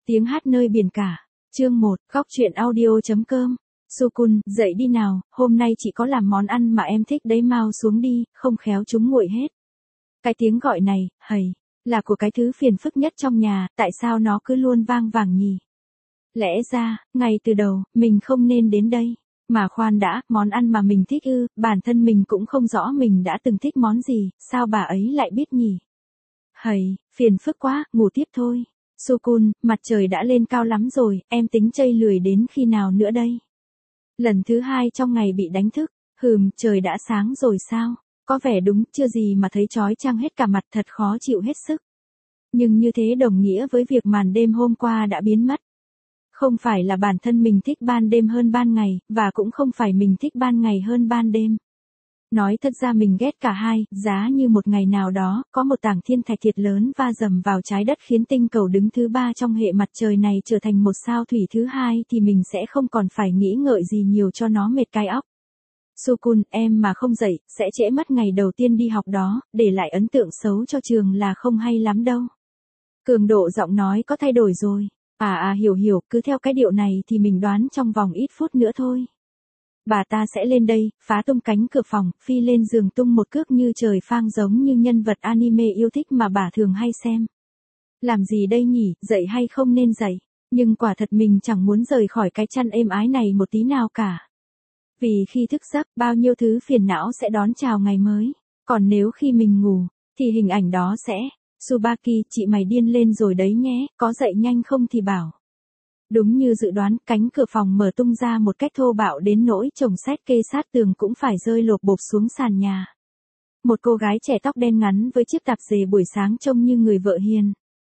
Tiếng hát nơi biển cả. Chương 1, góc truyện audio.com. Sukun, dậy đi nào, hôm nay chị có làm món ăn mà em thích đấy, mau xuống đi, không khéo chúng nguội hết. Cái tiếng gọi này, hầy, là của cái thứ phiền phức nhất trong nhà, tại sao nó cứ luôn vang vẳng nhỉ? Lẽ ra, ngay từ đầu, mình không nên đến đây. Mà khoan đã, món ăn mà mình thích ư, bản thân mình cũng không rõ mình đã từng thích món gì, sao bà ấy lại biết nhỉ? Hầy, phiền phức quá, ngủ tiếp thôi. Sukun, mặt trời đã lên cao lắm rồi, em tính chây lười đến khi nào nữa đây? Lần thứ 2 trong ngày bị đánh thức, trời đã sáng rồi sao? Có vẻ đúng, chưa gì mà thấy chói chang hết cả mặt, thật khó chịu hết sức. Nhưng như thế đồng nghĩa với việc màn đêm hôm qua đã biến mất. Không phải là bản thân mình thích ban đêm hơn ban ngày, và cũng không phải mình thích ban ngày hơn ban đêm. Nói thật ra mình ghét cả hai, giá như một ngày nào đó, có một tảng thiên thạch thiệt lớn va dầm vào trái đất khiến tinh cầu đứng thứ 3 trong hệ mặt trời này trở thành một sao thủy thứ 2 thì mình sẽ không còn phải nghĩ ngợi gì nhiều cho nó mệt cái óc. Sukun, em mà không dậy, sẽ trễ mất ngày đầu tiên đi học đó, để lại ấn tượng xấu cho trường là không hay lắm đâu. Cường độ giọng nói có thay đổi rồi. Hiểu, cứ theo cái điệu này thì mình đoán trong vòng ít phút nữa thôi. Bà ta sẽ lên đây, phá tung cánh cửa phòng, phi lên giường tung một cước như trời phang giống như nhân vật anime yêu thích mà bà thường hay xem. Làm gì đây nhỉ, dậy hay không nên dậy? Nhưng quả thật mình chẳng muốn rời khỏi cái chăn êm ái này một tí nào cả. Vì khi thức giấc, bao nhiêu thứ phiền não sẽ đón chào ngày mới. Còn nếu khi mình ngủ, thì hình ảnh đó sẽ... Tsubaki, chị mày điên lên rồi đấy nhé, có dậy nhanh không thì bảo. Đúng như dự đoán, cánh cửa phòng mở tung ra một cách thô bạo đến nỗi chồng sách kê sát tường cũng phải rơi lộp bộp xuống sàn nhà. Một cô gái trẻ tóc đen ngắn với chiếc tạp dề buổi sáng trông như người vợ hiền.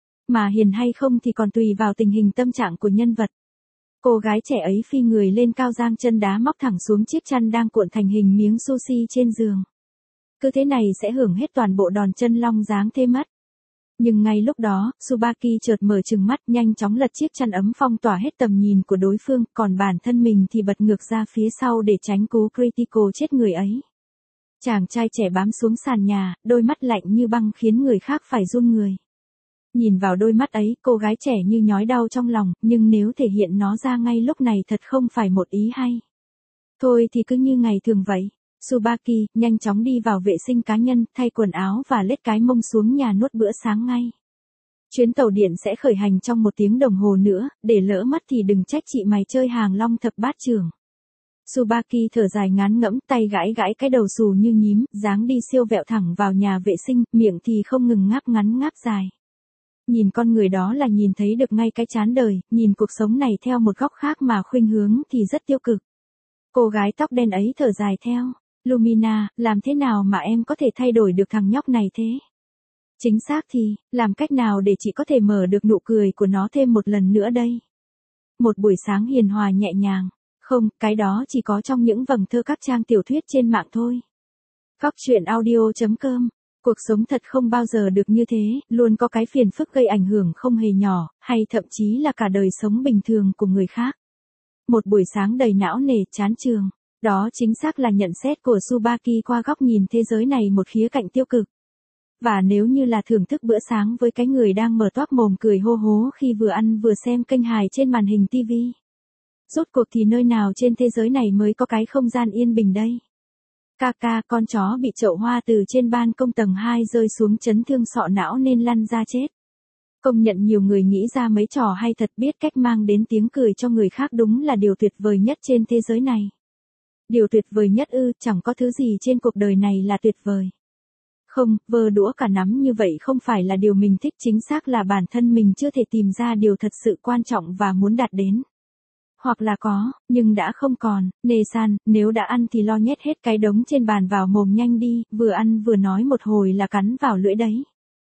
Mà hiền hay không thì còn tùy vào tình hình tâm trạng của nhân vật. Cô gái trẻ ấy phi người lên cao giang chân đá móc thẳng xuống chiếc chăn đang cuộn thành hình miếng sushi trên giường. Cứ thế này sẽ hưởng hết toàn bộ đòn chân long dáng thế mất. Nhưng ngay lúc đó, Tsubaki chợt mở trừng mắt, nhanh chóng lật chiếc chăn ấm phong tỏa hết tầm nhìn của đối phương, còn bản thân mình thì bật ngược ra phía sau để tránh cú critical chết người ấy. Chàng trai trẻ bám xuống sàn nhà, đôi mắt lạnh như băng khiến người khác phải run người. Nhìn vào đôi mắt ấy, cô gái trẻ như nhói đau trong lòng, nhưng nếu thể hiện nó ra ngay lúc này thật không phải một ý hay. Thôi thì cứ như ngày thường vậy. Tsubaki, nhanh chóng đi vào vệ sinh cá nhân, thay quần áo và lết cái mông xuống nhà nuốt bữa sáng ngay. Chuyến tàu điện sẽ khởi hành trong 1 tiếng đồng hồ nữa, để lỡ mất thì đừng trách chị mày chơi hàng long thập bát trưởng. Tsubaki thở dài ngán ngẫm, tay gãi gãi cái đầu xù như nhím, dáng đi siêu vẹo thẳng vào nhà vệ sinh, miệng thì không ngừng ngáp ngắn ngáp dài. Nhìn con người đó là nhìn thấy được ngay cái chán đời, nhìn cuộc sống này theo một góc khác mà khuynh hướng thì rất tiêu cực. Cô gái tóc đen ấy thở dài theo. Lumina, làm thế nào mà em có thể thay đổi được thằng nhóc này thế? Chính xác thì, làm cách nào để chị có thể mở được nụ cười của nó thêm một lần nữa đây? Một buổi sáng hiền hòa nhẹ nhàng. Không, cái đó chỉ có trong những vầng thơ các trang tiểu thuyết trên mạng thôi. Góc truyện audio.com. Cuộc sống thật không bao giờ được như thế, luôn có cái phiền phức gây ảnh hưởng không hề nhỏ, hay thậm chí là cả đời sống bình thường của người khác. Một buổi sáng đầy não nề, chán chường. Đó chính xác là nhận xét của Tsubaki qua góc nhìn thế giới này một khía cạnh tiêu cực. Và nếu như là thưởng thức bữa sáng với cái người đang mở toác mồm cười hô hố khi vừa ăn vừa xem kênh hài trên màn hình TV. Rốt cuộc thì nơi nào trên thế giới này mới có cái không gian yên bình đây? Kaka, con chó bị chậu hoa từ trên ban công tầng 2 rơi xuống chấn thương sọ não nên lăn ra chết. Công nhận nhiều người nghĩ ra mấy trò hay thật, biết cách mang đến tiếng cười cho người khác đúng là điều tuyệt vời nhất trên thế giới này. Điều tuyệt vời nhất ư, chẳng có thứ gì trên cuộc đời này là tuyệt vời. Không, vơ đũa cả nắm như vậy không phải là điều mình thích, chính xác là bản thân mình chưa thể tìm ra điều thật sự quan trọng và muốn đạt đến. Hoặc là có, nhưng đã không còn. Nê-san, nếu đã ăn thì lo nhét hết cái đống trên bàn vào mồm nhanh đi, vừa ăn vừa nói một hồi là cắn vào lưỡi đấy.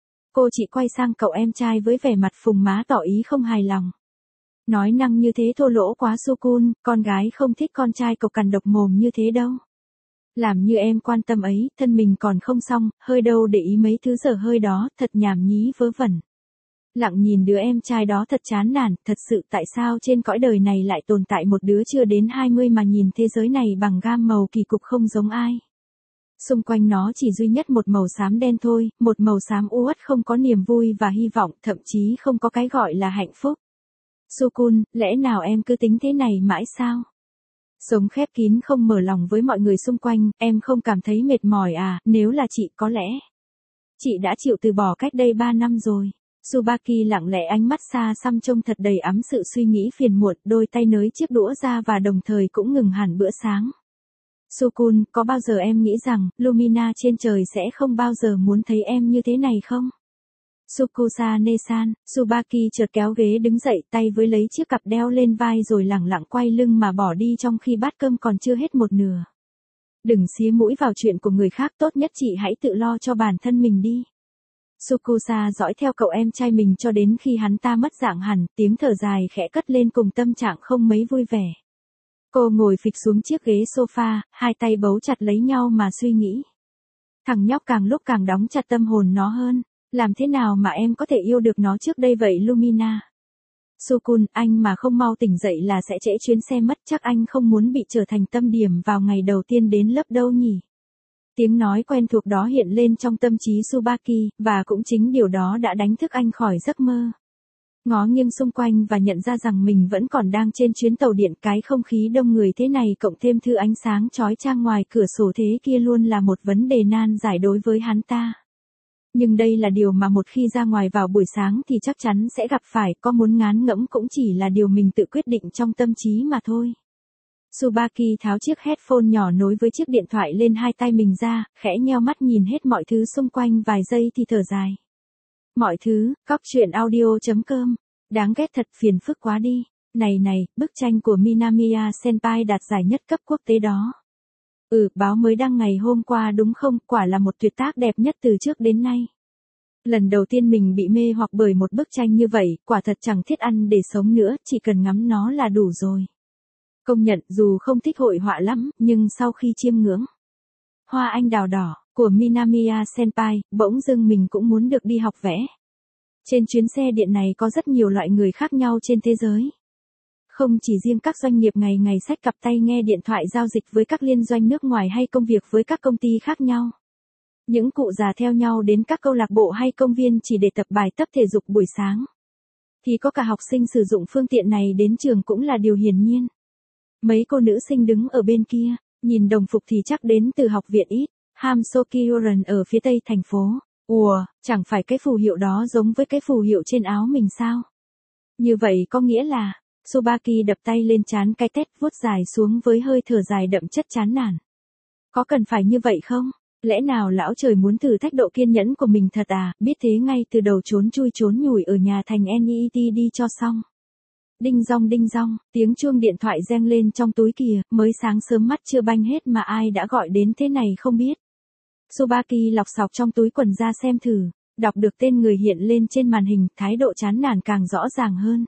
Cô chị quay sang cậu em trai với vẻ mặt phùng má tỏ ý không hài lòng. Nói năng như thế thô lỗ quá Sukun, con gái không thích con trai cậu cằn độc mồm như thế đâu. Làm như em quan tâm ấy, thân mình còn không xong, hơi đâu để ý mấy thứ dở hơi đó, thật nhảm nhí vớ vẩn. Lặng nhìn đứa em trai đó thật chán nản, thật sự tại sao trên cõi đời này lại tồn tại một đứa chưa đến 20 mà nhìn thế giới này bằng gam màu kỳ cục không giống ai. Xung quanh nó chỉ duy nhất một màu xám đen thôi, một màu xám uất không có niềm vui và hy vọng, thậm chí không có cái gọi là hạnh phúc. Sukun, lẽ nào em cứ tính thế này mãi sao? Sống khép kín không mở lòng với mọi người xung quanh, em không cảm thấy mệt mỏi à? Nếu là chị có lẽ chị đã chịu từ bỏ cách đây 3 năm rồi. Tsubaki lặng lẽ, ánh mắt xa xăm trông thật đầy ắp sự suy nghĩ phiền muộn, đôi tay nới chiếc đũa ra và đồng thời cũng ngừng hẳn bữa sáng. Sukun, có bao giờ em nghĩ rằng, Lumina trên trời sẽ không bao giờ muốn thấy em như thế này không? Sukusa-ne-san, Tsubaki chợt kéo ghế đứng dậy, tay với lấy chiếc cặp đeo lên vai rồi lẳng lặng quay lưng mà bỏ đi trong khi bát cơm còn chưa hết một nửa. Đừng xía mũi vào chuyện của người khác, tốt nhất chị hãy tự lo cho bản thân mình đi. Sukusa dõi theo cậu em trai mình cho đến khi hắn ta mất dạng hẳn, tiếng thở dài khẽ cất lên cùng tâm trạng không mấy vui vẻ. Cô ngồi phịch xuống chiếc ghế sofa, hai tay bấu chặt lấy nhau mà suy nghĩ. Thằng nhóc càng lúc càng đóng chặt tâm hồn nó hơn. Làm thế nào mà em có thể yêu được nó trước đây vậy Lumina? Sukun, anh mà không mau tỉnh dậy là sẽ trễ chuyến xe mất, chắc anh không muốn bị trở thành tâm điểm vào ngày đầu tiên đến lớp đâu nhỉ? Tiếng nói quen thuộc đó hiện lên trong tâm trí Tsubaki, và cũng chính điều đó đã đánh thức anh khỏi giấc mơ. Ngó nghiêng xung quanh và nhận ra rằng mình vẫn còn đang trên chuyến tàu điện, cái không khí đông người thế này cộng thêm thứ ánh sáng chói chang ngoài cửa sổ thế kia luôn là một vấn đề nan giải đối với hắn ta. Nhưng đây là điều mà một khi ra ngoài vào buổi sáng thì chắc chắn sẽ gặp phải, có muốn ngán ngẫm cũng chỉ là điều mình tự quyết định trong tâm trí mà thôi. Tsubaki tháo chiếc headphone nhỏ nối với chiếc điện thoại lên hai tay mình ra, khẽ nheo mắt nhìn hết mọi thứ xung quanh vài giây thì thở dài. Mọi thứ, cóc truyện audio.com. Đáng ghét thật, phiền phức quá đi. Này, bức tranh của Minamiya Senpai đạt giải nhất cấp quốc tế đó. Báo mới đăng ngày hôm qua đúng không, quả là một tuyệt tác đẹp nhất từ trước đến nay. Lần đầu tiên mình bị mê hoặc bởi một bức tranh như vậy, quả thật chẳng thiết ăn để sống nữa, chỉ cần ngắm nó là đủ rồi. Công nhận, dù không thích hội họa lắm, nhưng sau khi chiêm ngưỡng Hoa anh đào đỏ của Minamiya Senpai, bỗng dưng mình cũng muốn được đi học vẽ. Trên chuyến xe điện này có rất nhiều loại người khác nhau trên thế giới. Không chỉ riêng các doanh nghiệp ngày ngày xách cặp tay nghe điện thoại giao dịch với các liên doanh nước ngoài hay công việc với các công ty khác nhau. Những cụ già theo nhau đến các câu lạc bộ hay công viên chỉ để tập bài tập thể dục buổi sáng. Thì có cả học sinh sử dụng phương tiện này đến trường cũng là điều hiển nhiên. Mấy cô nữ sinh đứng ở bên kia, nhìn đồng phục thì chắc đến từ học viện ít, Hamsokyuren ở phía tây thành phố. Chẳng phải cái phù hiệu đó giống với cái phù hiệu trên áo mình sao? Như vậy có nghĩa là, Tsubaki đập tay lên trán cái tét vuốt dài xuống với hơi thở dài đậm chất chán nản. Có cần phải như vậy không? Lẽ nào lão trời muốn thử thách độ kiên nhẫn của mình thật à? Biết thế ngay từ đầu trốn chui trốn nhủi ở nhà thành NET đi cho xong. Đinh dong, tiếng chuông điện thoại reng lên trong túi kìa, mới sáng sớm mắt chưa banh hết mà ai đã gọi đến thế này không biết. Tsubaki lọc sọc trong túi quần ra xem thử, đọc được tên người hiện lên trên màn hình, thái độ chán nản càng rõ ràng hơn.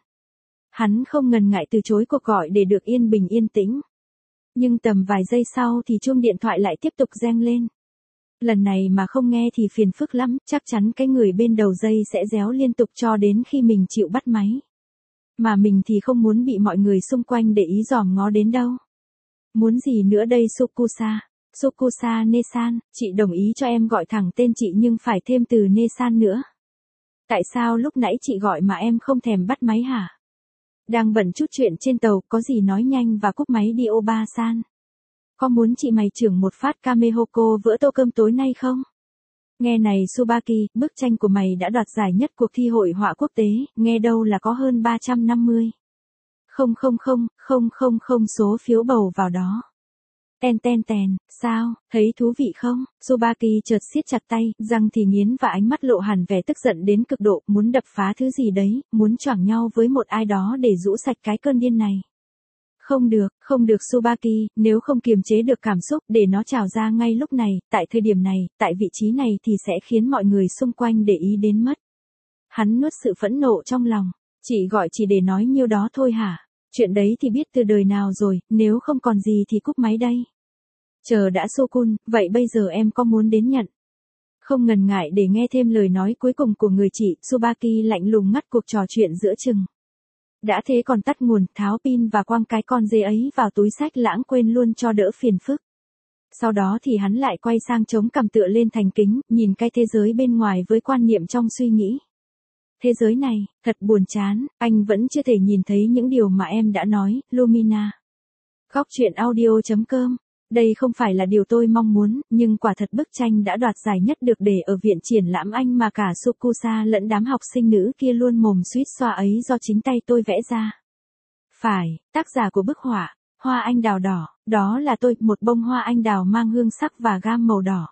Hắn không ngần ngại từ chối cuộc gọi để được yên bình yên tĩnh. Nhưng tầm vài giây sau thì chuông điện thoại lại tiếp tục reng lên. Lần này mà không nghe thì phiền phức lắm, chắc chắn cái người bên đầu dây sẽ réo liên tục cho đến khi mình chịu bắt máy. Mà mình thì không muốn bị mọi người xung quanh để ý dòm ngó đến đâu. Muốn gì nữa đây Sukusa-ne-san, chị đồng ý cho em gọi thẳng tên chị nhưng phải thêm từ ne-san nữa. Tại sao lúc nãy chị gọi mà em không thèm bắt máy hả? Đang bận chút chuyện trên tàu, có gì nói nhanh và cúp máy đi Oba-san. Có muốn chị mày chưởng một phát Kamehoko vỡ tô cơm tối nay không? Nghe này Tsubaki, bức tranh của mày đã đoạt giải nhất cuộc thi hội họa quốc tế, nghe đâu là có hơn 350. Không số phiếu bầu vào đó. Tèn, sao, thấy thú vị không? Tsubaki chợt siết chặt tay, răng thì nghiến và ánh mắt lộ hẳn vẻ tức giận đến cực độ, muốn đập phá thứ gì đấy, muốn choảng nhau với một ai đó để rũ sạch cái cơn điên này. Không được Tsubaki, nếu không kiềm chế được cảm xúc để nó trào ra ngay lúc này, tại thời điểm này, tại vị trí này thì sẽ khiến mọi người xung quanh để ý đến mất. Hắn nuốt sự phẫn nộ trong lòng, chị gọi chỉ để nói nhiêu đó thôi hả? Chuyện đấy thì biết từ đời nào rồi, nếu không còn gì thì cúp máy đây. Chờ đã Sukun, vậy bây giờ em có muốn đến nhận? Không ngần ngại để nghe thêm lời nói cuối cùng của người chị, Tsubaki lạnh lùng ngắt cuộc trò chuyện giữa chừng. Đã thế còn tắt nguồn, tháo pin và quăng cái con dê ấy vào túi xách lãng quên luôn cho đỡ phiền phức. Sau đó thì hắn lại quay sang chống cằm tựa lên thành kính, nhìn cái thế giới bên ngoài với quan niệm trong suy nghĩ. Thế giới này, thật buồn chán, anh vẫn chưa thể nhìn thấy những điều mà em đã nói, Lumina. Góc truyện audio.com. Đây không phải là điều tôi mong muốn, nhưng quả thật bức tranh đã đoạt giải nhất được để ở viện triển lãm Anh mà cả Sukusa lẫn đám học sinh nữ kia luôn mồm suýt xoa ấy do chính tay tôi vẽ ra. Phải, tác giả của bức họa, hoa anh đào đỏ, đó là tôi, một bông hoa anh đào mang hương sắc và gam màu đỏ.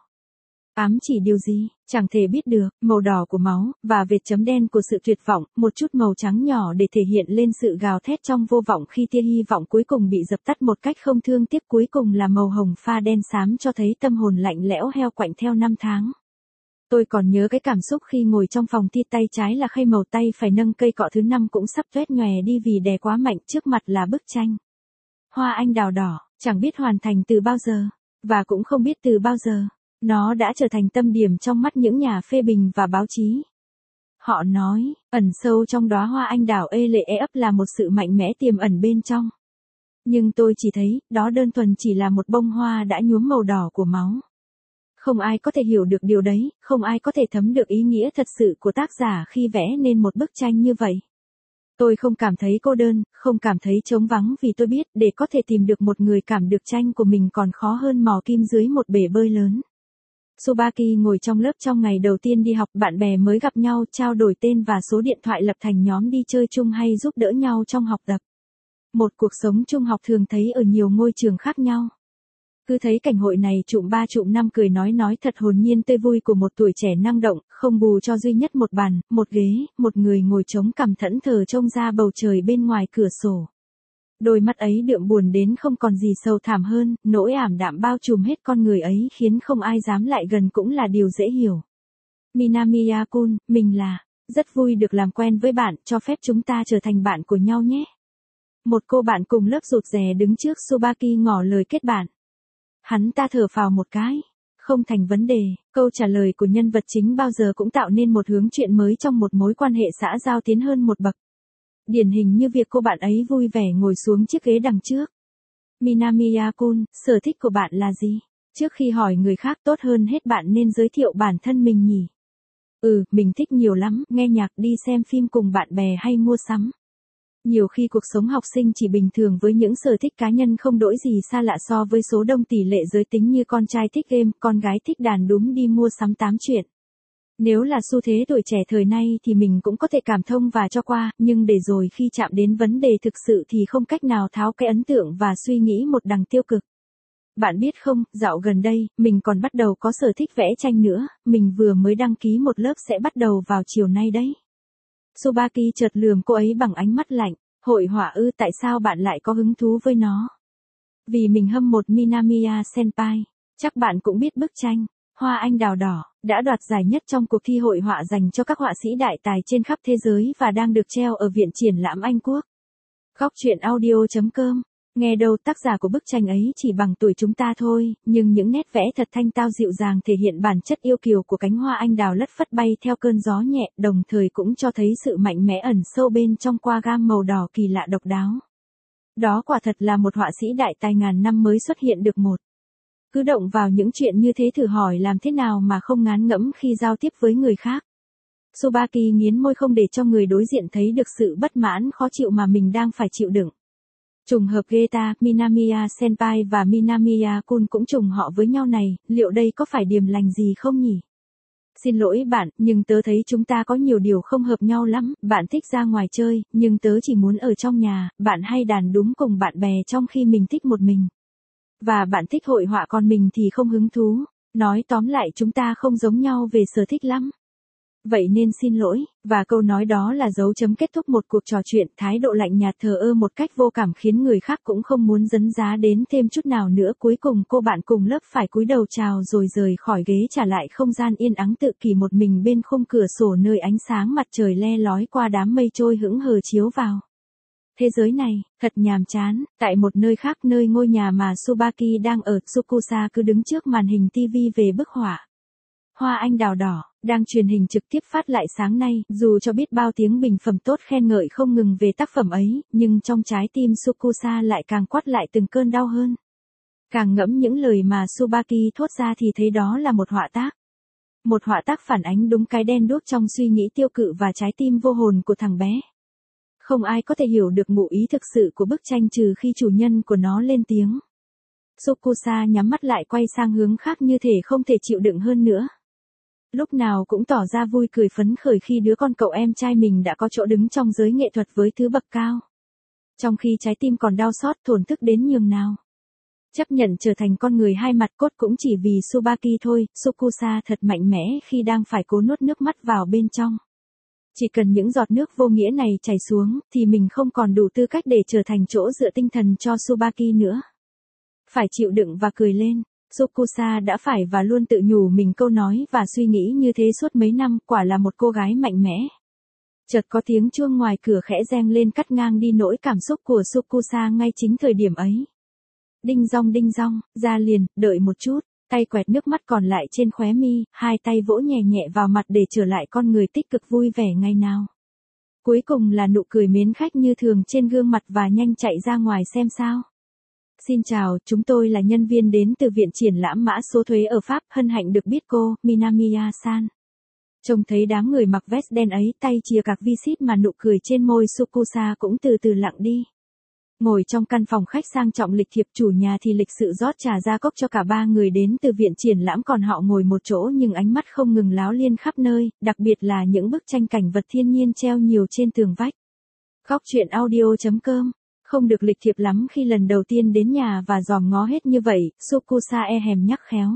Ám chỉ điều gì, chẳng thể biết được, màu đỏ của máu, và vệt chấm đen của sự tuyệt vọng, một chút màu trắng nhỏ để thể hiện lên sự gào thét trong vô vọng khi tia hy vọng cuối cùng bị dập tắt một cách không thương tiếc, cuối cùng là màu hồng pha đen xám cho thấy tâm hồn lạnh lẽo heo quạnh theo năm tháng. Tôi còn nhớ cái cảm xúc khi ngồi trong phòng thi, tay trái là khay màu, tay phải nâng cây cọ thứ 5 cũng sắp tuét nhòe đi vì đè quá mạnh, trước mặt là bức tranh. Hoa anh đào đỏ, chẳng biết hoàn thành từ bao giờ, và cũng không biết từ bao giờ. Nó đã trở thành tâm điểm trong mắt những nhà phê bình và báo chí. Họ nói, ẩn sâu trong đóa hoa anh đào ê lệ e ấp là một sự mạnh mẽ tiềm ẩn bên trong. Nhưng tôi chỉ thấy, đó đơn thuần chỉ là một bông hoa đã nhuốm màu đỏ của máu. Không ai có thể hiểu được điều đấy, không ai có thể thấm được ý nghĩa thật sự của tác giả khi vẽ nên một bức tranh như vậy. Tôi không cảm thấy cô đơn, không cảm thấy trống vắng vì tôi biết để có thể tìm được một người cảm được tranh của mình còn khó hơn mò kim dưới một bể bơi lớn. Tsubaki ngồi trong lớp trong ngày đầu tiên đi học, bạn bè mới gặp nhau, trao đổi tên và số điện thoại, lập thành nhóm đi chơi chung hay giúp đỡ nhau trong học tập. Một cuộc sống trung học thường thấy ở nhiều ngôi trường khác nhau. Cứ thấy cảnh hội này trụm 3 trụm 5 cười nói thật hồn nhiên tươi vui của một tuổi trẻ năng động, không bù cho duy nhất một bàn, một ghế, một người ngồi chống cằm thẫn thờ trông ra bầu trời bên ngoài cửa sổ. Đôi mắt ấy đượm buồn đến không còn gì sâu thẳm hơn, nỗi ảm đạm bao trùm hết con người ấy khiến không ai dám lại gần cũng là điều dễ hiểu. Minamiya-kun, mình rất vui được làm quen với bạn, cho phép chúng ta trở thành bạn của nhau nhé. Một cô bạn cùng lớp rụt rè đứng trước Tsubaki ngỏ lời kết bạn. Hắn ta thở phào một cái. Không thành vấn đề, câu trả lời của nhân vật chính bao giờ cũng tạo nên một hướng chuyện mới trong một mối quan hệ xã giao tiến hơn một bậc. Điển hình như việc cô bạn ấy vui vẻ ngồi xuống chiếc ghế đằng trước. Minamiya-kun, sở thích của bạn là gì? Trước khi hỏi người khác tốt hơn hết bạn nên giới thiệu bản thân mình nhỉ? Mình thích nhiều lắm, nghe nhạc, đi xem phim cùng bạn bè hay mua sắm. Nhiều khi cuộc sống học sinh chỉ bình thường với những sở thích cá nhân không đổi gì xa lạ so với số đông tỷ lệ giới tính như con trai thích game, con gái thích đàn đúm, đi mua sắm tám chuyện. Nếu là xu thế tuổi trẻ thời nay thì mình cũng có thể cảm thông và cho qua, nhưng để rồi khi chạm đến vấn đề thực sự thì không cách nào tháo cái ấn tượng và suy nghĩ một đằng tiêu cực. Bạn biết không, dạo gần đây, mình còn bắt đầu có sở thích vẽ tranh nữa, mình vừa mới đăng ký một lớp sẽ bắt đầu vào chiều nay đấy. Tsubaki chợt lườm cô ấy bằng ánh mắt lạnh, hội họa ư, tại sao bạn lại có hứng thú với nó? Vì mình hâm mộ Minamiya Senpai, chắc bạn cũng biết bức tranh, hoa anh đào đỏ, đã đoạt giải nhất trong cuộc thi hội họa dành cho các họa sĩ đại tài trên khắp thế giới và đang được treo ở viện triển lãm Anh Quốc. Góc truyện audio.com. Nghe đâu tác giả của bức tranh ấy chỉ bằng tuổi chúng ta thôi, nhưng những nét vẽ thật thanh tao dịu dàng thể hiện bản chất yêu kiều của cánh hoa anh đào lất phất bay theo cơn gió nhẹ, đồng thời cũng cho thấy sự mạnh mẽ ẩn sâu bên trong qua gam màu đỏ kỳ lạ độc đáo. Đó quả thật là một họa sĩ đại tài ngàn năm mới xuất hiện được một. Cứ động vào những chuyện như thế thử hỏi làm thế nào mà không ngán ngẫm khi giao tiếp với người khác. Tsubaki nghiến môi không để cho người đối diện thấy được sự bất mãn khó chịu mà mình đang phải chịu đựng. Trùng hợp ghê ta, Minamiya Senpai và Minamiya-kun cũng trùng họ với nhau này, liệu đây có phải điềm lành gì không nhỉ? Xin lỗi bạn, nhưng tớ thấy chúng ta có nhiều điều không hợp nhau lắm, bạn thích ra ngoài chơi, nhưng tớ chỉ muốn ở trong nhà, bạn hay đàn đúm cùng bạn bè trong khi mình thích một mình. Và bạn thích hội họa còn mình thì không hứng thú, nói tóm lại chúng ta không giống nhau về sở thích lắm. Vậy nên xin lỗi, và câu nói đó là dấu chấm kết thúc một cuộc trò chuyện, thái độ lạnh nhạt thờ ơ một cách vô cảm khiến người khác cũng không muốn dấn giá đến thêm chút nào nữa. Cuối cùng cô bạn cùng lớp phải cúi đầu chào rồi rời khỏi ghế trả lại không gian yên ắng tự kỷ một mình bên khung cửa sổ nơi ánh sáng mặt trời le lói qua đám mây trôi hững hờ chiếu vào. Thế giới này, thật nhàm chán, tại một nơi khác, nơi ngôi nhà mà Tsubaki đang ở, Tsukusa cứ đứng trước màn hình TV về bức họa. Hoa anh đào đỏ, đang truyền hình trực tiếp phát lại sáng nay, dù cho biết bao tiếng bình phẩm tốt khen ngợi không ngừng về tác phẩm ấy, nhưng trong trái tim Tsukusa lại càng quắt lại từng cơn đau hơn. Càng ngẫm những lời mà Tsubaki thốt ra thì thấy đó là một họa tác. Một họa tác phản ánh đúng cái đen đuốc trong suy nghĩ tiêu cự và trái tim vô hồn của thằng bé. Không ai có thể hiểu được ngụ ý thực sự của bức tranh trừ khi chủ nhân của nó lên tiếng. Sokusa nhắm mắt lại quay sang hướng khác như thể không thể chịu đựng hơn nữa. Lúc nào cũng tỏ ra vui cười phấn khởi khi đứa con cậu em trai mình đã có chỗ đứng trong giới nghệ thuật với thứ bậc cao. Trong khi trái tim còn đau xót thổn thức đến nhường nào. Chấp nhận trở thành con người hai mặt cốt cũng chỉ vì Tsubaki thôi, Sokusa thật mạnh mẽ khi đang phải cố nuốt nước mắt vào bên trong. Chỉ cần những giọt nước vô nghĩa này chảy xuống, thì mình không còn đủ tư cách để trở thành chỗ dựa tinh thần cho Tsubaki nữa. Phải chịu đựng và cười lên. Sokusa đã phải và luôn tự nhủ mình câu nói và suy nghĩ như thế suốt mấy năm, quả là một cô gái mạnh mẽ. Chợt có tiếng chuông ngoài cửa khẽ reng lên cắt ngang đi nỗi cảm xúc của Sokusa ngay chính thời điểm ấy. Đinh rong, ra liền, đợi một chút, tay quẹt nước mắt còn lại trên khóe mi, hai tay vỗ nhẹ nhẹ vào mặt để trở lại con người tích cực vui vẻ ngày nào. Cuối cùng là nụ cười mến khách như thường trên gương mặt và nhanh chạy ra ngoài xem sao. Xin chào, chúng tôi là nhân viên đến từ Viện Triển lãm Mã số thuế ở Pháp, hân hạnh được biết cô, Minamiya-san. Trông thấy đám người mặc vest đen ấy tay chìa cạc visit mà nụ cười trên môi Sokusa cũng từ từ lặng đi. Ngồi trong căn phòng khách sang trọng lịch thiệp, chủ nhà thì lịch sự rót trà ra cốc cho cả ba người đến từ Viện Triển lãm, còn họ ngồi một chỗ nhưng ánh mắt không ngừng láo liên khắp nơi, đặc biệt là những bức tranh cảnh vật thiên nhiên treo nhiều trên tường vách. Góc truyện audio.com. Không được lịch thiệp lắm khi lần đầu tiên đến nhà và dòm ngó hết như vậy, Sokusa e hèm nhắc khéo.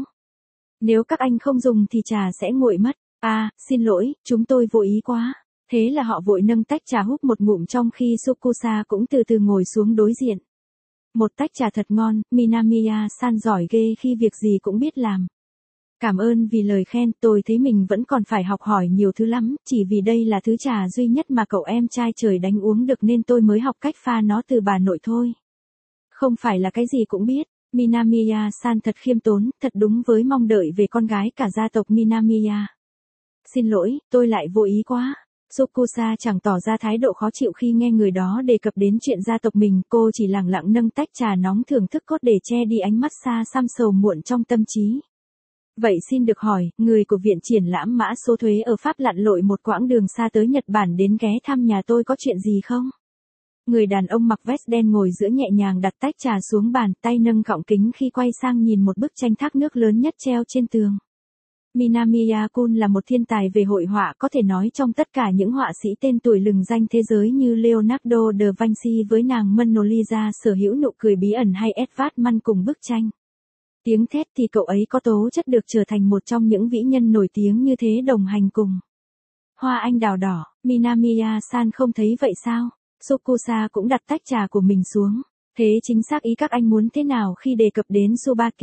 Nếu các anh không dùng thì trà sẽ nguội mất. À, xin lỗi, chúng tôi vô ý quá. Thế là họ vội nâng tách trà húp một ngụm trong khi Sokusa cũng từ từ ngồi xuống đối diện. Một tách trà thật ngon, Minamiya-san giỏi ghê khi việc gì cũng biết làm. Cảm ơn vì lời khen, tôi thấy mình vẫn còn phải học hỏi nhiều thứ lắm, chỉ vì đây là thứ trà duy nhất mà cậu em trai trời đánh uống được nên tôi mới học cách pha nó từ bà nội thôi. Không phải là cái gì cũng biết, Minamiya-san thật khiêm tốn, thật đúng với mong đợi về con gái cả gia tộc Minamiya. Xin lỗi, tôi lại vô ý quá. Sokusa chẳng tỏ ra thái độ khó chịu khi nghe người đó đề cập đến chuyện gia tộc mình, cô chỉ lẳng lặng nâng tách trà nóng thưởng thức cốt để che đi ánh mắt xa xăm sầu muộn trong tâm trí. Vậy xin được hỏi, người của Viện Triển lãm Mã số thuế ở Pháp lặn lội một quãng đường xa tới Nhật Bản đến ghé thăm nhà tôi có chuyện gì không? Người đàn ông mặc vest đen ngồi giữa nhẹ nhàng đặt tách trà xuống bàn, tay nâng gọng kính khi quay sang nhìn một bức tranh thác nước lớn nhất treo trên tường. Minamiya-kun là một thiên tài về hội họa, có thể nói trong tất cả những họa sĩ tên tuổi lừng danh thế giới như Leonardo da Vinci với nàng Mona Lisa sở hữu nụ cười bí ẩn hay Edvard Munch cùng bức tranh. Tiếng thét thì cậu ấy có tố chất được trở thành một trong những vĩ nhân nổi tiếng như thế đồng hành cùng. Hoa anh đào đỏ, Minamiya-san không thấy vậy sao? Sokusa cũng đặt tách trà của mình xuống. Thế chính xác ý các anh muốn thế nào khi đề cập đến Tsubaki?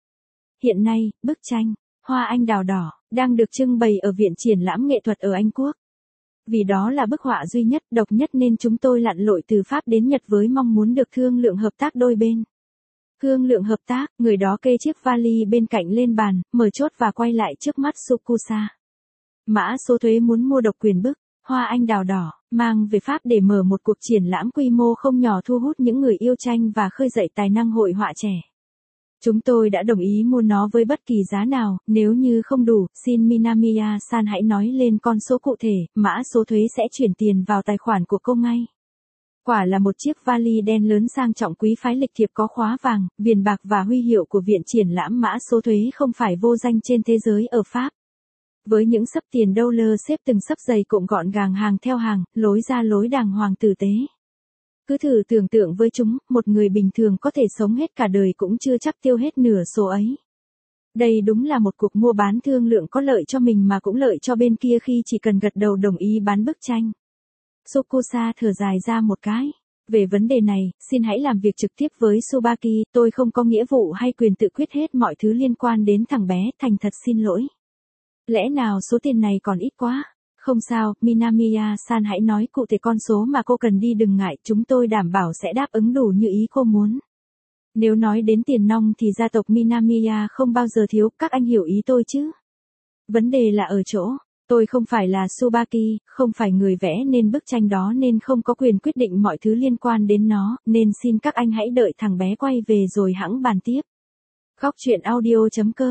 Hiện nay, bức tranh Hoa anh đào đỏ đang được trưng bày ở Viện Triển lãm Nghệ thuật ở Anh Quốc. Vì đó là bức họa duy nhất, độc nhất nên chúng tôi lặn lội từ Pháp đến Nhật với mong muốn được thương lượng hợp tác đôi bên. Thương lượng hợp tác, người đó kê chiếc vali bên cạnh lên bàn, mở chốt và quay lại trước mắt Sokusa. Mã số thuế muốn mua độc quyền bức Hoa anh đào đỏ, mang về Pháp để mở một cuộc triển lãm quy mô không nhỏ thu hút những người yêu tranh và khơi dậy tài năng hội họa trẻ. Chúng tôi đã đồng ý mua nó với bất kỳ giá nào, nếu như không đủ, xin Minamiya-san hãy nói lên con số cụ thể, mã số thuế sẽ chuyển tiền vào tài khoản của cô ngay. Quả là một chiếc vali đen lớn sang trọng quý phái lịch thiệp có khóa vàng, viền bạc và huy hiệu của Viện Triển lãm Mã số thuế không phải vô danh trên thế giới ở Pháp. Với những xấp tiền đô la xếp từng xấp dày cộm gọn gàng hàng theo hàng, lối ra lối đàng hoàng tử tế. Cứ thử tưởng tượng với chúng, một người bình thường có thể sống hết cả đời cũng chưa chắc tiêu hết nửa số ấy. Đây đúng là một cuộc mua bán thương lượng có lợi cho mình mà cũng lợi cho bên kia khi chỉ cần gật đầu đồng ý bán bức tranh. Sokusa thở dài ra một cái. Về vấn đề này, xin hãy làm việc trực tiếp với Tsubaki, tôi không có nghĩa vụ hay quyền tự quyết hết mọi thứ liên quan đến thằng bé, thành thật xin lỗi. Lẽ nào số tiền này còn ít quá? Không sao, Minamiya-san hãy nói cụ thể con số mà cô cần đi, đừng ngại, chúng tôi đảm bảo sẽ đáp ứng đủ như ý cô muốn. Nếu nói đến tiền nong thì gia tộc Minamiya không bao giờ thiếu, các anh hiểu ý tôi chứ? Vấn đề là ở chỗ, tôi không phải là Tsubaki, không phải người vẽ nên bức tranh đó nên không có quyền quyết định mọi thứ liên quan đến nó, nên xin các anh hãy đợi thằng bé quay về rồi hẵng bàn tiếp. Góc truyện audio.com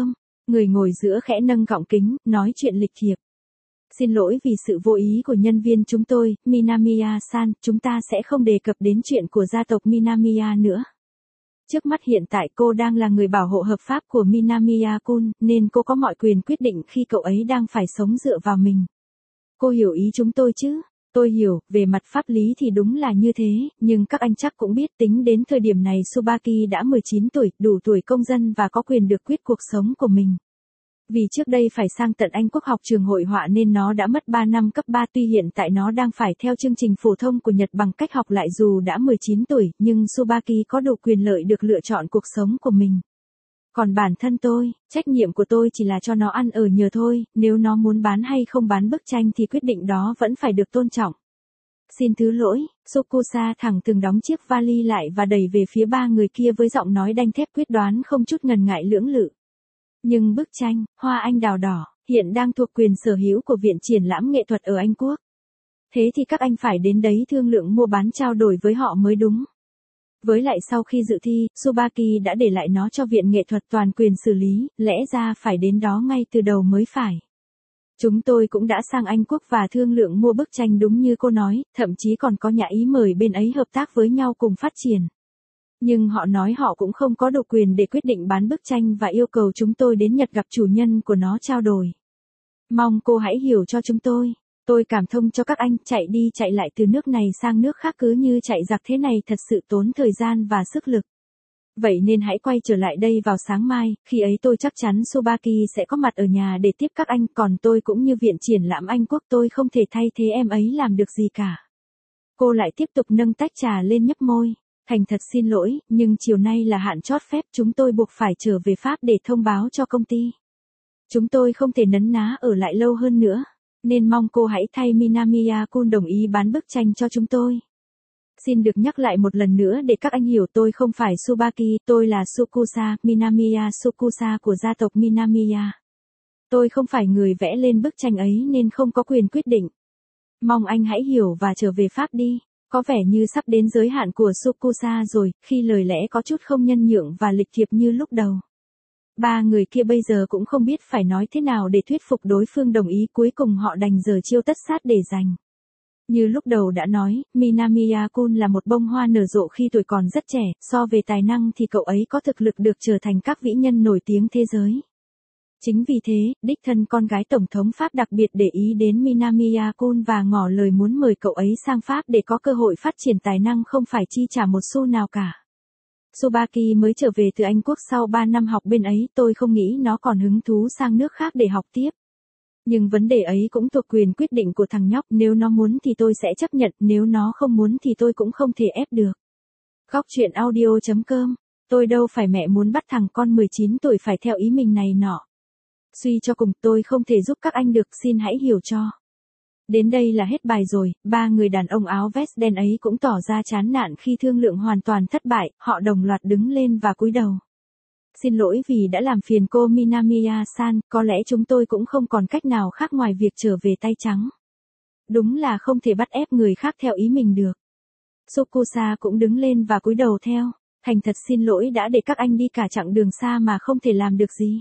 Người ngồi giữa khẽ nâng gọng kính, nói chuyện lịch thiệp. Xin lỗi vì sự vô ý của nhân viên chúng tôi, Minamiya-san, chúng ta sẽ không đề cập đến chuyện của gia tộc Minamiya nữa. Trước mắt hiện tại cô đang là người bảo hộ hợp pháp của Minamiya-kun, nên cô có mọi quyền quyết định khi cậu ấy đang phải sống dựa vào mình. Cô hiểu ý chúng tôi chứ? Tôi hiểu, về mặt pháp lý thì đúng là như thế, nhưng các anh chắc cũng biết tính đến thời điểm này Tsubaki đã 19 tuổi, đủ tuổi công dân và có quyền được quyết cuộc sống của mình. Vì trước đây phải sang tận Anh Quốc học trường hội họa nên nó đã mất 3 năm cấp 3, tuy hiện tại nó đang phải theo chương trình phổ thông của Nhật bằng cách học lại dù đã 19 tuổi, nhưng Tsubaki có đủ quyền lợi được lựa chọn cuộc sống của mình. Còn bản thân tôi, trách nhiệm của tôi chỉ là cho nó ăn ở nhờ thôi, nếu nó muốn bán hay không bán bức tranh thì quyết định đó vẫn phải được tôn trọng. Xin thứ lỗi, Sokusa thẳng thừng đóng chiếc vali lại và đẩy về phía ba người kia với giọng nói đanh thép quyết đoán không chút ngần ngại lưỡng lự. Nhưng bức tranh, Hoa Anh Đào Đỏ, hiện đang thuộc quyền sở hữu của Viện Triển lãm Nghệ thuật ở Anh Quốc. Thế thì các anh phải đến đấy thương lượng mua bán trao đổi với họ mới đúng. Với lại sau khi dự thi, Tsubaki đã để lại nó cho Viện Nghệ thuật toàn quyền xử lý, lẽ ra phải đến đó ngay từ đầu mới phải. Chúng tôi cũng đã sang Anh Quốc và thương lượng mua bức tranh đúng như cô nói, thậm chí còn có nhã ý mời bên ấy hợp tác với nhau cùng phát triển. Nhưng họ nói họ cũng không có đủ quyền để quyết định bán bức tranh và yêu cầu chúng tôi đến Nhật gặp chủ nhân của nó trao đổi. Mong cô hãy hiểu cho chúng tôi. Tôi cảm thông cho các anh, chạy đi chạy lại từ nước này sang nước khác cứ như chạy giặc thế này thật sự tốn thời gian và sức lực. Vậy nên hãy quay trở lại đây vào sáng mai, khi ấy tôi chắc chắn Tsubaki sẽ có mặt ở nhà để tiếp các anh, còn tôi cũng như Viện Triển lãm Anh Quốc tôi không thể thay thế em ấy làm được gì cả. Cô lại tiếp tục nâng tách trà lên nhấp môi. Thành thật xin lỗi, nhưng chiều nay là hạn chót phép, chúng tôi buộc phải trở về Pháp để thông báo cho công ty. Chúng tôi không thể nấn ná ở lại lâu hơn nữa, nên mong cô hãy thay Minamiya-kun đồng ý bán bức tranh cho chúng tôi. Xin được nhắc lại một lần nữa để các anh hiểu, tôi không phải Tsubaki, tôi là Sokusa, Minamiya Sokusa của gia tộc Minamiya. Tôi không phải người vẽ lên bức tranh ấy nên không có quyền quyết định. Mong anh hãy hiểu và trở về Pháp đi. Có vẻ như sắp đến giới hạn của Sokusa rồi, khi lời lẽ có chút không nhân nhượng và lịch thiệp như lúc đầu. Ba người kia bây giờ cũng không biết phải nói thế nào để thuyết phục đối phương đồng ý, cuối cùng họ đành giở chiêu tất sát để giành. Như lúc đầu đã nói, Minamiya-kun là một bông hoa nở rộ khi tuổi còn rất trẻ, so về tài năng thì cậu ấy có thực lực được trở thành các vĩ nhân nổi tiếng thế giới. Chính vì thế, đích thân con gái Tổng thống Pháp đặc biệt để ý đến Minamiya-kun và ngỏ lời muốn mời cậu ấy sang Pháp để có cơ hội phát triển tài năng không phải chi trả một xu nào cả. Tsubaki mới trở về từ Anh Quốc sau 3 năm học bên ấy, tôi không nghĩ nó còn hứng thú sang nước khác để học tiếp. Nhưng vấn đề ấy cũng thuộc quyền quyết định của thằng nhóc, nếu nó muốn thì tôi sẽ chấp nhận, nếu nó không muốn thì tôi cũng không thể ép được. Góc truyện audio.com, tôi đâu phải mẹ muốn bắt thằng con 19 tuổi phải theo ý mình này nọ. Suy cho cùng, tôi không thể giúp các anh được, xin hãy hiểu cho. Đến đây là hết bài rồi, ba người đàn ông áo vest đen ấy cũng tỏ ra chán nản khi thương lượng hoàn toàn thất bại, họ đồng loạt đứng lên và cúi đầu. Xin lỗi vì đã làm phiền cô Minamiya-san, có lẽ chúng tôi cũng không còn cách nào khác ngoài việc trở về tay trắng. Đúng là không thể bắt ép người khác theo ý mình được. Sokusa cũng đứng lên và cúi đầu theo. Thành thật xin lỗi đã để các anh đi cả chặng đường xa mà không thể làm được gì.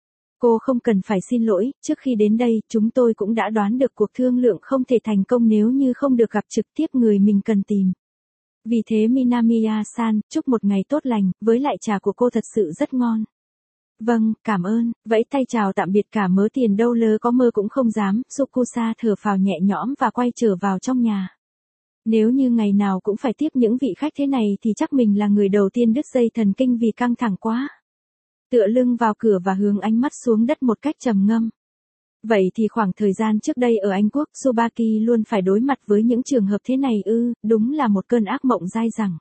Cô không cần phải xin lỗi, trước khi đến đây, chúng tôi cũng đã đoán được cuộc thương lượng không thể thành công nếu như không được gặp trực tiếp người mình cần tìm. Vì thế Minamiya-san, chúc một ngày tốt lành, với lại trà của cô thật sự rất ngon. Vâng, cảm ơn, vẫy tay chào tạm biệt cả mớ tiền đâu lơ có mơ cũng không dám, Sokusa thở phào nhẹ nhõm và quay trở vào trong nhà. Nếu như ngày nào cũng phải tiếp những vị khách thế này thì chắc mình là người đầu tiên đứt dây thần kinh vì căng thẳng quá. Tựa lưng vào cửa và hướng ánh mắt xuống đất một cách trầm ngâm. Vậy thì khoảng thời gian trước đây ở Anh Quốc, Tsubaki luôn phải đối mặt với những trường hợp thế này ư, đúng là một cơn ác mộng dai dẳng.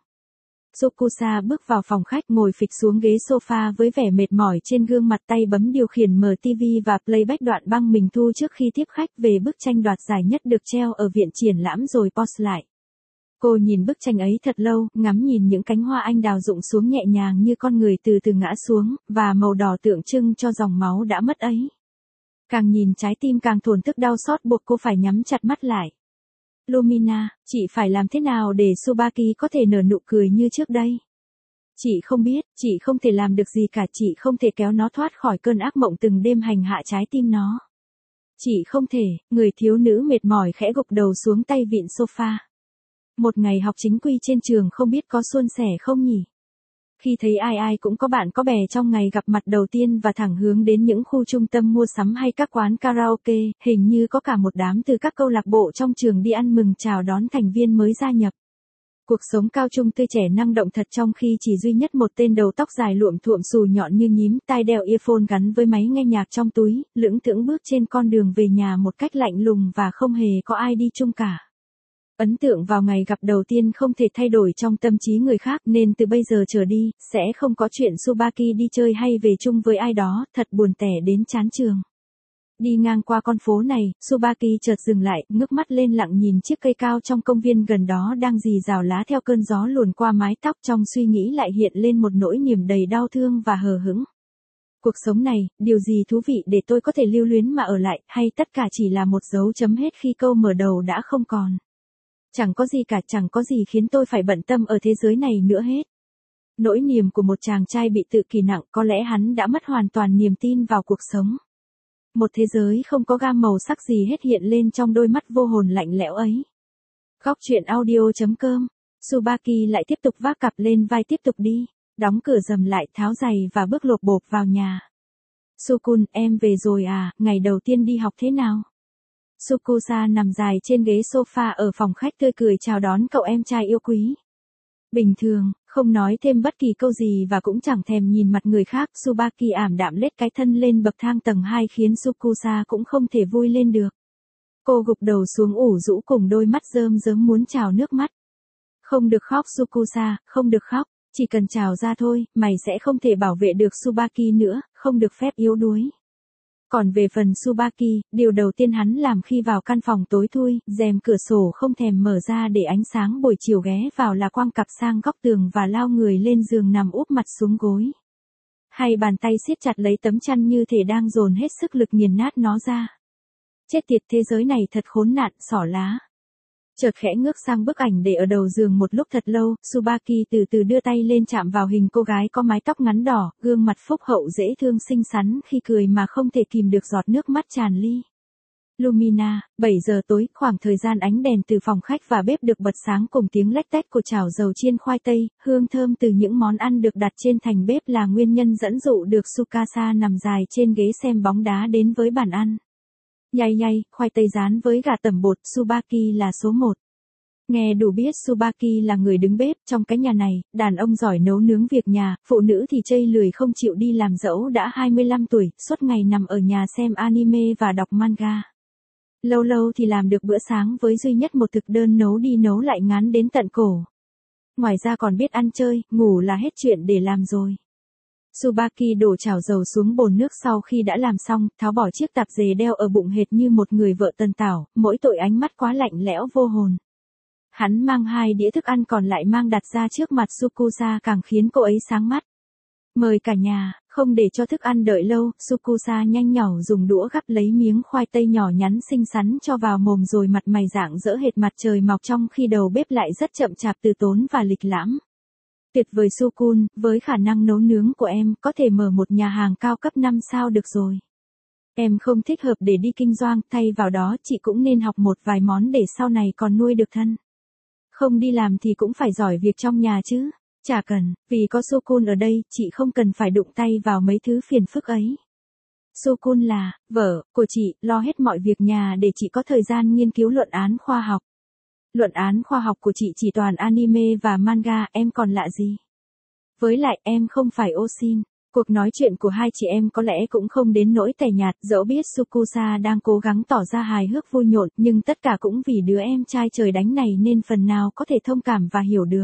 Sokusa bước vào phòng khách ngồi phịch xuống ghế sofa với vẻ mệt mỏi trên gương mặt, tay bấm điều khiển mở TV và playback đoạn băng mình thu trước khi tiếp khách về bức tranh đoạt giải nhất được treo ở viện triển lãm rồi post lại. Cô nhìn bức tranh ấy thật lâu, ngắm nhìn những cánh hoa anh đào rụng xuống nhẹ nhàng như con người từ từ ngã xuống, và màu đỏ tượng trưng cho dòng máu đã mất ấy. Càng nhìn trái tim càng thổn thức đau xót buộc cô phải nhắm chặt mắt lại. Lumina, chị phải làm thế nào để Tsubaki có thể nở nụ cười như trước đây? Chị không biết, chị không thể làm được gì cả, chị không thể kéo nó thoát khỏi cơn ác mộng từng đêm hành hạ trái tim nó. Chị không thể, người thiếu nữ mệt mỏi khẽ gục đầu xuống tay vịn sofa. Một ngày học chính quy trên trường không biết có suôn sẻ không nhỉ? Khi thấy ai ai cũng có bạn có bè trong ngày gặp mặt đầu tiên và thẳng hướng đến những khu trung tâm mua sắm hay các quán karaoke, hình như có cả một đám từ các câu lạc bộ trong trường đi ăn mừng chào đón thành viên mới gia nhập. Cuộc sống cao trung tươi trẻ năng động thật trong khi chỉ duy nhất một tên đầu tóc dài luộm thuộm xù nhọn như nhím, tai đeo earphone gắn với máy nghe nhạc trong túi, lững thững bước trên con đường về nhà một cách lạnh lùng và không hề có ai đi chung cả. Ấn tượng vào ngày gặp đầu tiên không thể thay đổi trong tâm trí người khác nên từ bây giờ trở đi, sẽ không có chuyện Tsubaki đi chơi hay về chung với ai đó, thật buồn tẻ đến chán trường. Đi ngang qua con phố này, Tsubaki chợt dừng lại, ngước mắt lên lặng nhìn chiếc cây cao trong công viên gần đó đang rì rào lá theo cơn gió luồn qua mái tóc, trong suy nghĩ lại hiện lên một nỗi niềm đầy đau thương và hờ hững. Cuộc sống này, điều gì thú vị để tôi có thể lưu luyến mà ở lại, hay tất cả chỉ là một dấu chấm hết khi câu mở đầu đã không còn. Chẳng có gì cả, chẳng có gì khiến tôi phải bận tâm ở thế giới này nữa hết. Nỗi niềm của một chàng trai bị tự kỷ nặng, có lẽ hắn đã mất hoàn toàn niềm tin vào cuộc sống. Một thế giới không có gam màu sắc gì hết hiện lên trong đôi mắt vô hồn lạnh lẽo ấy. Góc truyện audio.com. Tsubaki lại tiếp tục vác cặp lên vai tiếp tục đi, đóng cửa rầm lại, tháo giày và bước lộp bộp vào nhà. Sukun, em về rồi à, ngày đầu tiên đi học thế nào? Sukusa nằm dài trên ghế sofa ở phòng khách tươi cười chào đón cậu em trai yêu quý. Bình thường, không nói thêm bất kỳ câu gì và cũng chẳng thèm nhìn mặt người khác, Tsubaki ảm đạm lết cái thân lên bậc thang tầng 2 khiến Sukusa cũng không thể vui lên được. Cô gục đầu xuống ủ rũ cùng đôi mắt rơm rớm muốn trào nước mắt. Không được khóc Sukusa, không được khóc, chỉ cần trào ra thôi, mày sẽ không thể bảo vệ được Tsubaki nữa, không được phép yếu đuối. Còn về phần Tsubaki, điều đầu tiên hắn làm khi vào căn phòng tối thui, rèm cửa sổ không thèm mở ra để ánh sáng buổi chiều ghé vào là quăng cặp sang góc tường và lao người lên giường nằm úp mặt xuống gối. Hai bàn tay siết chặt lấy tấm chăn như thể đang dồn hết sức lực nghiền nát nó ra. Chết tiệt, thế giới này thật khốn nạn, xỏ lá. Chợt khẽ ngước sang bức ảnh để ở đầu giường một lúc thật lâu, Tsubaki từ từ đưa tay lên chạm vào hình cô gái có mái tóc ngắn đỏ, gương mặt phúc hậu dễ thương xinh xắn khi cười mà không thể kìm được giọt nước mắt tràn ly. Lumina, 7 giờ tối, khoảng thời gian ánh đèn từ phòng khách và bếp được bật sáng cùng tiếng lách tách của chảo dầu chiên khoai tây, hương thơm từ những món ăn được đặt trên thành bếp là nguyên nhân dẫn dụ được Tsukasa nằm dài trên ghế xem bóng đá đến với bàn ăn. Nhai nhai, khoai tây rán với gà tẩm bột, Tsubaki là số 1. Nghe đủ biết Tsubaki là người đứng bếp trong cái nhà này, đàn ông giỏi nấu nướng việc nhà, phụ nữ thì chây lười không chịu đi làm dẫu đã 25 tuổi, suốt ngày nằm ở nhà xem anime và đọc manga. Lâu lâu thì làm được bữa sáng với duy nhất một thực đơn nấu đi nấu lại ngán đến tận cổ. Ngoài ra còn biết ăn chơi, ngủ là hết chuyện để làm rồi. Tsubaki đổ chảo dầu xuống bồn nước sau khi đã làm xong, tháo bỏ chiếc tạp dề đeo ở bụng hệt như một người vợ tần tảo, mỗi tội ánh mắt quá lạnh lẽo vô hồn. Hắn mang 2 đĩa thức ăn còn lại mang đặt ra trước mặt Sukusa càng khiến cô ấy sáng mắt. Mời cả nhà, không để cho thức ăn đợi lâu, Sukusa nhanh nhảu dùng đũa gắp lấy miếng khoai tây nhỏ nhắn xinh xắn cho vào mồm rồi mặt mày rạng rỡ hệt mặt trời mọc trong khi đầu bếp lại rất chậm chạp từ tốn và lịch lãm. Tuyệt vời Sukun, với khả năng nấu nướng của em, có thể mở một nhà hàng cao cấp 5 sao được rồi. Em không thích hợp để đi kinh doanh, thay vào đó chị cũng nên học một vài món để sau này còn nuôi được thân. Không đi làm thì cũng phải giỏi việc trong nhà chứ. Chả cần, vì có Sukun ở đây, chị không cần phải đụng tay vào mấy thứ phiền phức ấy. Sukun là vợ của chị, lo hết mọi việc nhà để chị có thời gian nghiên cứu luận án khoa học. Luận án khoa học của chị chỉ toàn anime và manga, em còn lạ gì? Với lại em không phải Oshin. Cuộc nói chuyện của hai chị em có lẽ cũng không đến nỗi tẻ nhạt, dẫu biết Sukusa đang cố gắng tỏ ra hài hước vui nhộn, nhưng tất cả cũng vì đứa em trai trời đánh này nên phần nào có thể thông cảm và hiểu được.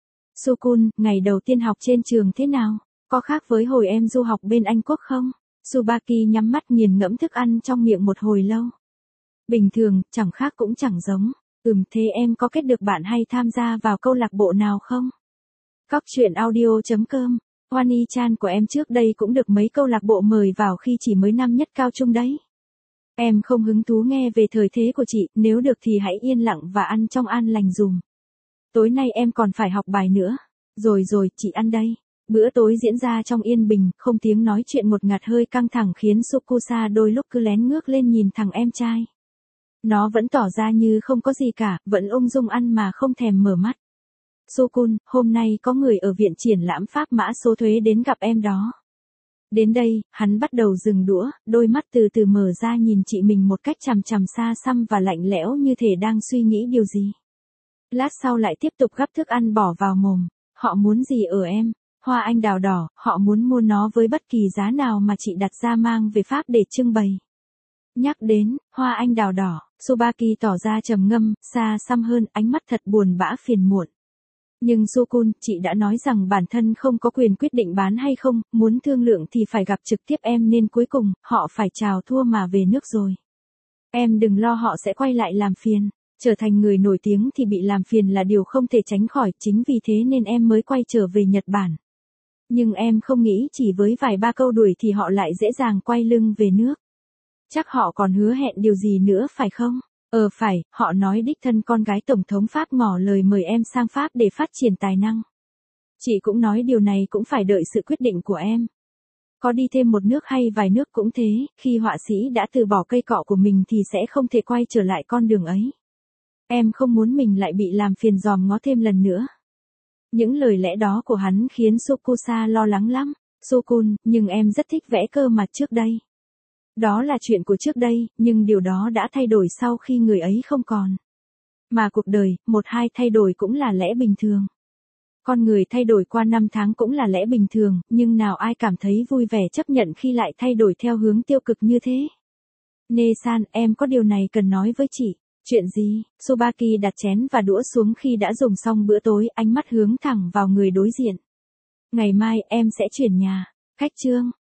Sukun, ngày đầu tiên học trên trường thế nào? Có khác với hồi em du học bên Anh Quốc không? Tsubaki nhắm mắt nghiền ngẫm thức ăn trong miệng một hồi lâu. Bình thường, chẳng khác cũng chẳng giống. Thế em có kết được bạn hay tham gia vào câu lạc bộ nào không? Góc truyện audio.com. Wani-chan của em trước đây cũng được mấy câu lạc bộ mời vào khi chỉ mới năm nhất cao trung đấy. Em không hứng thú nghe về thời thế của chị, nếu được thì hãy yên lặng và ăn trong an lành dùm. Tối nay em còn phải học bài nữa. Rồi rồi, chị ăn đây. Bữa tối diễn ra trong yên bình, không tiếng nói chuyện một ngạt hơi căng thẳng khiến Sukusa đôi lúc cứ lén ngước lên nhìn thằng em trai. Nó vẫn tỏ ra như không có gì cả, vẫn ung dung ăn mà không thèm mở mắt. Sukun, hôm nay có người ở viện triển lãm Pháp mã số thuế đến gặp em đó. Đến đây, hắn bắt đầu dừng đũa, đôi mắt từ từ mở ra nhìn chị mình một cách chằm chằm xa xăm và lạnh lẽo như thể đang suy nghĩ điều gì. Lát sau lại tiếp tục gắp thức ăn bỏ vào mồm. Họ muốn gì ở em? Hoa anh đào đỏ, họ muốn mua nó với bất kỳ giá nào mà chị đặt ra mang về Pháp để trưng bày. Nhắc đến, hoa anh đào đỏ, Tsubaki tỏ ra trầm ngâm, xa xăm hơn, ánh mắt thật buồn bã phiền muộn. Nhưng Sukun, chị đã nói rằng bản thân không có quyền quyết định bán hay không, muốn thương lượng thì phải gặp trực tiếp em nên cuối cùng, họ phải chào thua mà về nước rồi. Em đừng lo họ sẽ quay lại làm phiền. Trở thành người nổi tiếng thì bị làm phiền là điều không thể tránh khỏi, chính vì thế nên em mới quay trở về Nhật Bản. Nhưng em không nghĩ chỉ với vài ba câu đuổi thì họ lại dễ dàng quay lưng về nước. Chắc họ còn hứa hẹn điều gì nữa phải không? Phải, họ nói đích thân con gái Tổng thống Pháp ngỏ lời mời em sang Pháp để phát triển tài năng. Chị cũng nói điều này cũng phải đợi sự quyết định của em. Có đi thêm một nước hay vài nước cũng thế, khi họa sĩ đã từ bỏ cây cọ của mình thì sẽ không thể quay trở lại con đường ấy. Em không muốn mình lại bị làm phiền dòm ngó thêm lần nữa. Những lời lẽ đó của hắn khiến Sukusa lo lắng lắm. Sukun, nhưng em rất thích vẽ cơ mà trước đây. Đó là chuyện của trước đây, nhưng điều đó đã thay đổi sau khi người ấy không còn. Mà cuộc đời, một hai thay đổi cũng là lẽ bình thường. Con người thay đổi qua năm tháng cũng là lẽ bình thường, nhưng nào ai cảm thấy vui vẻ chấp nhận khi lại thay đổi theo hướng tiêu cực như thế. Ne-san, em có điều này cần nói với chị. Chuyện gì? Tsubaki đặt chén và đũa xuống khi đã dùng xong bữa tối, ánh mắt hướng thẳng vào người đối diện. Ngày mai em sẽ chuyển nhà. Khách trương.